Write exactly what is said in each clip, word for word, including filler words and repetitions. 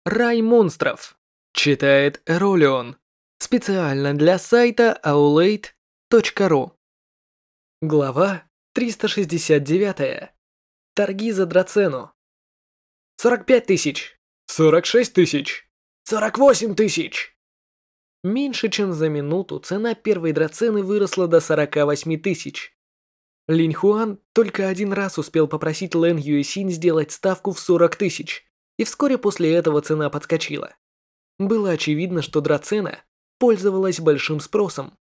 Рай монстров. Читает Эролион. Специально для сайта аулейт точка ру. Глава триста шестьдесят девять. Торги за драцену. сорок пять тысяч. сорок шесть тысяч. сорок восемь тысяч. Меньше чем за минуту цена первой драцены выросла до сорока восьми тысяч. Линь Хуан только один раз успел попросить Лэн Юэсинь сделать ставку в сорок тысяч, и вскоре после этого цена подскочила. Было очевидно, что драцена пользовалась большим спросом.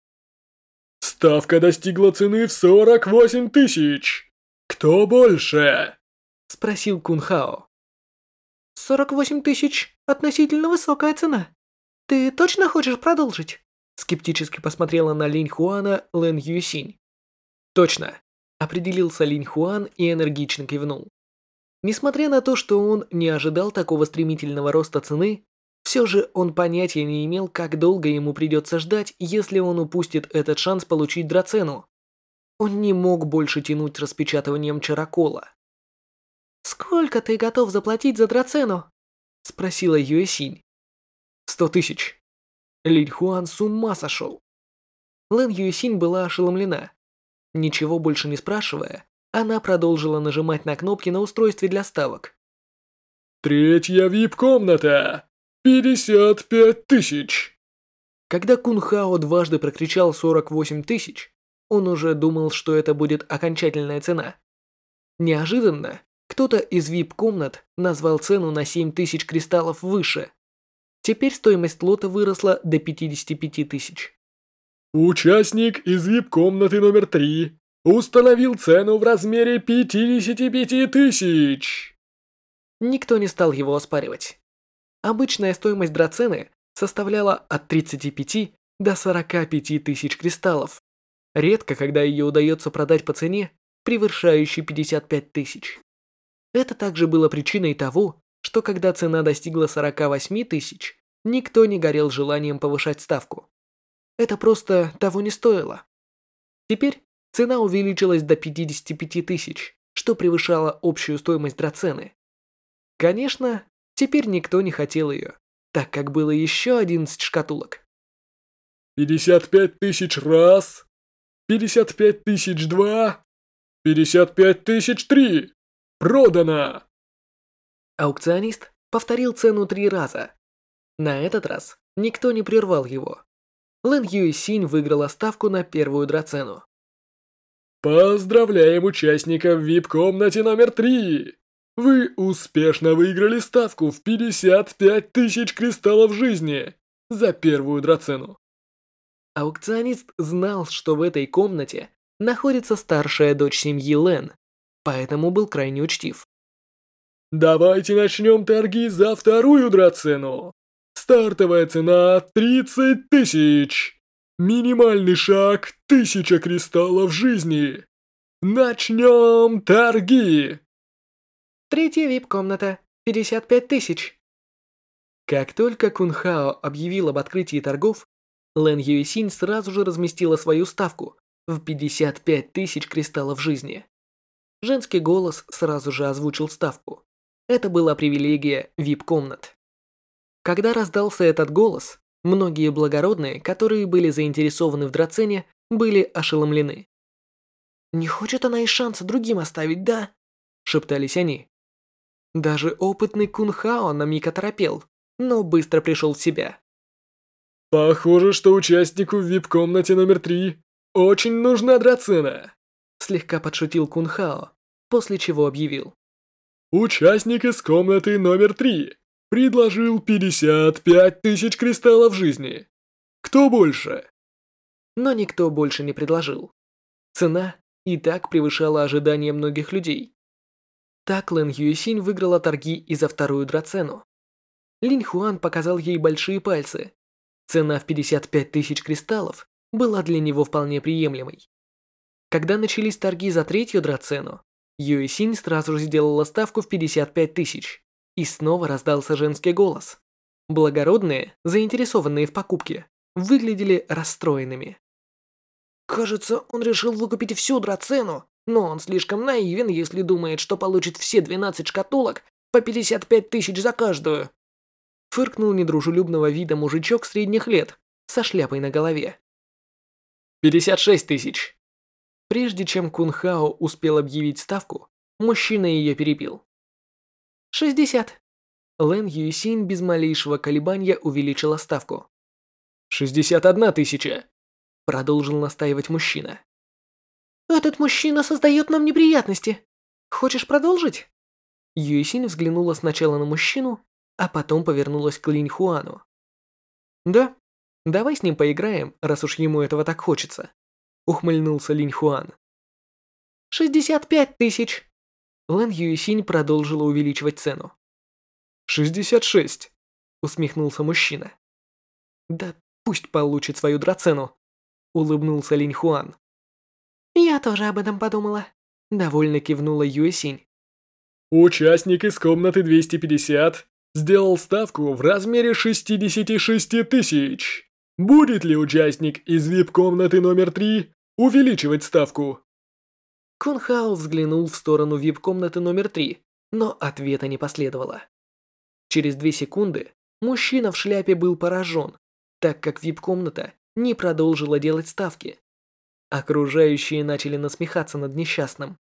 Ставка достигла цены в сорок восемь тысяч. Кто больше? Спросил Кун Хао. сорок восемь тысяч – относительно высокая цена. Ты точно хочешь продолжить? Скептически посмотрела на Линь Хуана Лэн Юэсинь. Точно. Определился Линь Хуан и энергично кивнул. Несмотря на то, что он не ожидал такого стремительного роста цены, все же он понятия не имел, как долго ему придется ждать, если он упустит этот шанс получить драцену. Он не мог больше тянуть с распечатыванием чарокола. «Сколько ты готов заплатить за драцену?» – спросила Юэсинь. «Сто тысяч». Линь Хуан с ума сошел. Лэн Юэсинь была ошеломлена. Ничего больше не спрашивая, она продолжила нажимать на кнопки на устройстве для ставок. Третья вип-комната. пятьдесят пять тысяч. Когда Кун Хао дважды прокричал сорок восемь тысяч, он уже думал, что это будет окончательная цена. Неожиданно кто-то из вип-комнат назвал цену на семь тысяч кристаллов выше. Теперь стоимость лота выросла до пятидесяти пяти тысяч. Участник из вип-комнаты номер три установил цену в размере пятидесяти пяти тысяч. Никто не стал его оспаривать. Обычная стоимость драцены составляла от тридцати пяти до сорока пяти тысяч кристаллов. Редко, когда ее удается продать по цене, превышающей пятьдесят пять тысяч. Это также было причиной того, что когда цена достигла сорока восьми тысяч, никто не горел желанием повышать ставку. Это просто того не стоило. Теперь цена увеличилась до пятидесяти пяти тысяч, что превышало общую стоимость драцены. Конечно, теперь никто не хотел ее, так как было еще одиннадцать шкатулок. пятьдесят пять тысяч раз, пятьдесят пять тысяч два, пятьдесят пять тысяч три. Продано! Аукционист повторил цену три раза. На этот раз никто не прервал его. Лэн Юэсинь выиграла ставку на первую драцену. Поздравляем участника в вип-комнате номер три! Вы успешно выиграли ставку в пятьдесят пять тысяч кристаллов жизни за первую драцену. Аукционист знал, что в этой комнате находится старшая дочь семьи Лэн, поэтому был крайне учтив. Давайте начнем торги за вторую драцену. Стартовая цена тридцать тысяч. Минимальный шаг тысяча кристаллов жизни. Начнем торги. Третья вип-комната, пятьдесят пять тысяч. Как только Кун Хао объявил об открытии торгов, Лэн Юэсинь сразу же разместила свою ставку в пятьдесят пять тысяч кристаллов жизни. Женский голос сразу же озвучил ставку. Это была привилегия вип-комнат. Когда раздался этот голос, многие благородные, которые были заинтересованы в драцене, были ошеломлены. «Не хочет она и шанса другим оставить, да?» – шептались они. Даже опытный Кун Хао на миг оторопел, но быстро пришел в себя. Похоже, что участнику в вип-комнате номер три очень нужна драцена. Слегка подшутил Кун Хао, после чего объявил. Участник из комнаты номер три предложил пятьдесят пять тысяч кристаллов жизни. Кто больше? Но никто больше не предложил. Цена и так превышала ожидания многих людей. Так Лэн Юэсинь выиграла торги и за вторую драцену. Линь Хуан показал ей большие пальцы. Цена в пятьдесят пять тысяч кристаллов была для него вполне приемлемой. Когда начались торги за третью драцену, Юэсинь сразу же сделала ставку в пятьдесят пять тысяч. И снова раздался женский голос. Благородные, заинтересованные в покупке, выглядели расстроенными. «Кажется, он решил выкупить всю драцену, но он слишком наивен, если думает, что получит все двенадцать шкатулок по пятьдесят пять тысяч за каждую». Фыркнул недружелюбного вида мужичок средних лет со шляпой на голове. пятьдесят шесть тысяч. Прежде чем Кун Хао успел объявить ставку, мужчина ее перебил. шестьдесят. Лэн Юйсинь без малейшего колебания увеличила ставку. шестьдесят одна тысяча. Продолжил настаивать мужчина. Этот мужчина создает нам неприятности. Хочешь продолжить? Юйсинь взглянула сначала на мужчину, а потом повернулась к Линь Хуану. Да, давай с ним поиграем, раз уж ему этого так хочется. Ухмыльнулся Линь Хуан. шестьдесят пять тысяч. Лэн Юйсинь продолжила увеличивать цену. шестьдесят шесть. Усмехнулся мужчина. Да пусть получит свою драцену. Улыбнулся Линь Хуан. Я тоже об этом подумала. Довольно кивнула Юйсинь. Участник из комнаты двести пятьдесят сделал ставку в размере шестьдесят шесть тысяч. Будет ли участник из ви ай пи-комнаты номер три увеличивать ставку? Кун Хао взглянул в сторону ви ай пи-комнаты номер три, но ответа не последовало. Через две секунды мужчина в шляпе был поражен, так как ви ай пи-комната не продолжила делать ставки. Окружающие начали насмехаться над несчастным.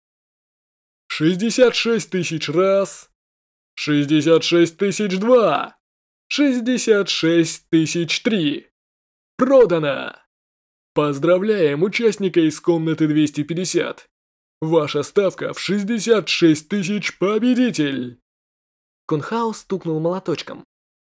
шестьдесят шесть тысяч раз, шестьдесят шесть тысяч два, шестьдесят шесть тысяч три. Продано! Поздравляем участника из комнаты двести пятьдесят. Ваша ставка в шестьдесят шесть тысяч, победитель! Кун Хао стукнул молоточком.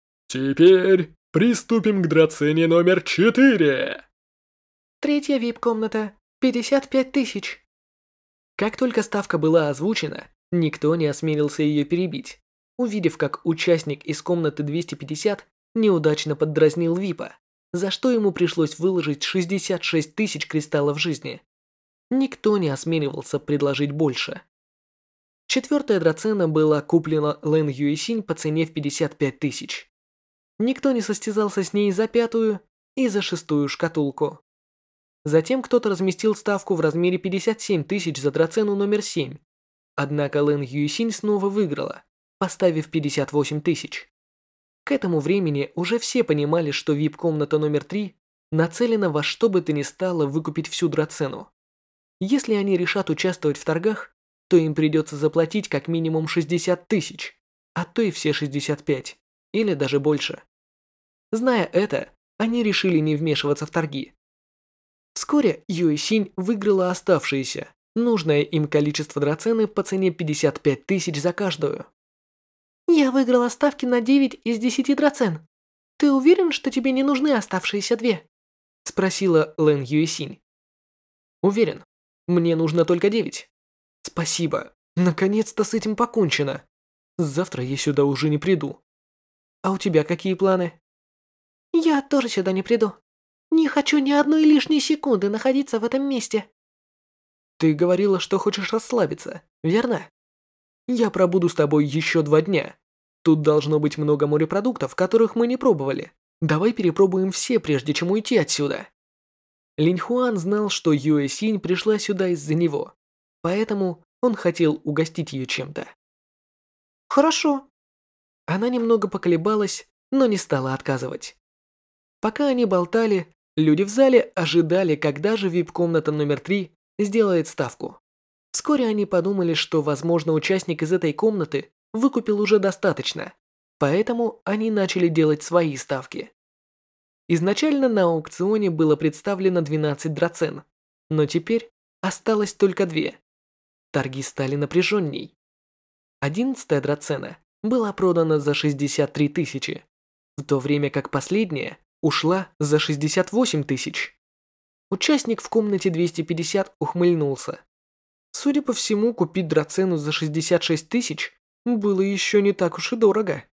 Теперь приступим к драцене номер четыре. Третья ви ай пи-комната, пятьдесят пять тысяч. Как только ставка была озвучена, никто не осмелился ее перебить, увидев, как участник из комнаты двести пятьдесят неудачно поддразнил випа, за что ему пришлось выложить шестьдесят шесть тысяч кристаллов жизни. Никто не осмеливался предложить больше. Четвертая драцена была куплена Лэн Юйсинь по цене в пятьдесят пять тысяч. Никто не состязался с ней за пятую и за шестую шкатулку. Затем кто-то разместил ставку в размере пятьдесят семь тысяч за драцену номер семь. Однако Лэн Юйсинь снова выиграла, поставив пятьдесят восемь тысяч. К этому времени уже все понимали, что ви ай пи-комната номер три нацелена во что бы то ни стало выкупить всю драцену. Если они решат участвовать в торгах, то им придется заплатить как минимум шестьдесят тысяч, а то и все шестьдесят пять, или даже больше. Зная это, они решили не вмешиваться в торги. Вскоре Юйсинь выиграла оставшиеся, нужное им количество драцены по цене пятьдесят пять тысяч за каждую. Я выиграла ставки на девять из десяти драцен. Ты уверен, что тебе не нужны оставшиеся две? Спросила Лэн Юйсинь. Уверен. Мне нужно только девять. Спасибо. Наконец-то с этим покончено. Завтра я сюда уже не приду. А у тебя какие планы? Я тоже сюда не приду. Не хочу ни одной лишней секунды находиться в этом месте. Ты говорила, что хочешь расслабиться, верно? Я пробуду с тобой еще два дня. Тут должно быть много морепродуктов, которых мы не пробовали. Давай перепробуем все, прежде чем уйти отсюда. Линь Хуан знал, что Юйсинь пришла сюда из-за него, поэтому он хотел угостить ее чем-то. Хорошо. Она немного поколебалась, но не стала отказывать. Пока они болтали, люди в зале ожидали, когда же ви ай пи-комната номер три сделает ставку. Вскоре они подумали, что, возможно, участник из этой комнаты выкупил уже достаточно, поэтому они начали делать свои ставки. Изначально на аукционе было представлено двенадцать драцен, но теперь осталось только две. Торги стали напряженней. Одиннадцатая драцена была продана за шестьдесят три тысячи, в то время как последняя ушла за шестьдесят восемь тысяч. Участник в комнате двести пятьдесят ухмыльнулся. Судя по всему, купить драцену за шестьдесят шесть тысяч было еще не так уж и дорого.